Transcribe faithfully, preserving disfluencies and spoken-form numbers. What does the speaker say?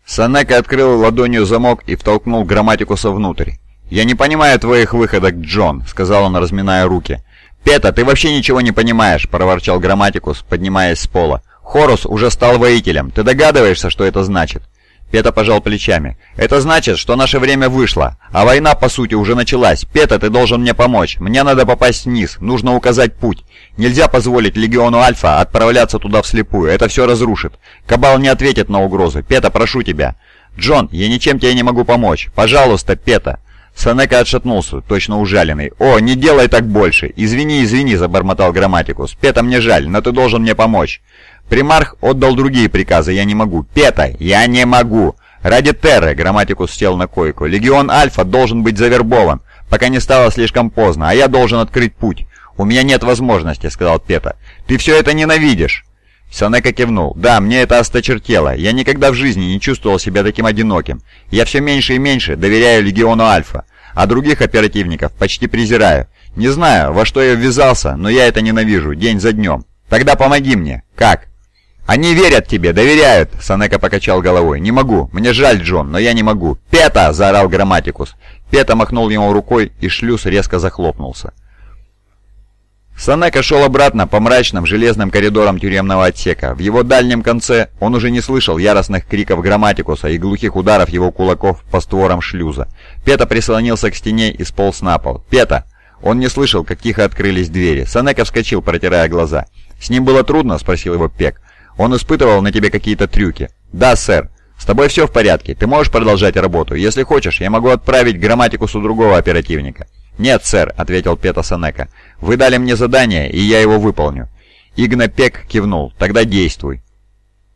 Санека открыл ладонью замок и втолкнул Грамматикуса внутрь. «Я не понимаю твоих выходок, Джон», — сказал он, разминая руки. «Пета, ты вообще ничего не понимаешь», — проворчал Грамматикус, поднимаясь с пола. «Хорус уже стал воителем. Ты догадываешься, что это значит?» Пета пожал плечами. «Это значит, что наше время вышло, а война, по сути, уже началась. Пета, ты должен мне помочь. Мне надо попасть вниз, нужно указать путь. Нельзя позволить Легиону Альфа отправляться туда вслепую, это все разрушит. Кабал не ответит на угрозы. Пета, прошу тебя». «Джон, я ничем тебе не могу помочь. Пожалуйста, Пета». Санека отшатнулся, точно ужаленный. «О, не делай так больше! Извини, извини», — забормотал Грамматикус. «Пета, мне жаль, но ты должен мне помочь». «Примарх отдал другие приказы, я не могу». «Пета, я не могу!» «Ради Терры», — Грамматикус сел на койку. «Легион Альфа должен быть завербован, пока не стало слишком поздно, а я должен открыть путь». «У меня нет возможности», — сказал Пета. «Ты все это ненавидишь». Санека кивнул. «Да, мне это осточертело. Я никогда в жизни не чувствовал себя таким одиноким. Я все меньше и меньше доверяю Легиону Альфа, а других оперативников почти презираю. Не знаю, во что я ввязался, но я это ненавижу, день за днем. Тогда помоги мне». «Как?» «Они верят тебе, доверяют», — Санека покачал головой. «Не могу. Мне жаль, Джон, но я не могу». «Пета!» — заорал Грамматикус. Пета махнул ему рукой, и шлюз резко захлопнулся. Санека шел обратно по мрачным железным коридорам тюремного отсека. В его дальнем конце он уже не слышал яростных криков Грамматикуса и глухих ударов его кулаков по створам шлюза. Пета прислонился к стене и сполз на пол. «Пета!» Он не слышал, как тихо открылись двери. Санека вскочил, протирая глаза. «С ним было трудно?» — спросил его Пек. «Он испытывал на тебе какие-то трюки?» «Да, сэр. С тобой все в порядке. Ты можешь продолжать работу? Если хочешь, я могу отправить к Грамматикусу другого оперативника». «Нет, сэр», — ответил Пета Санека. «Вы дали мне задание, и я его выполню». Игна Пек кивнул. «Тогда действуй».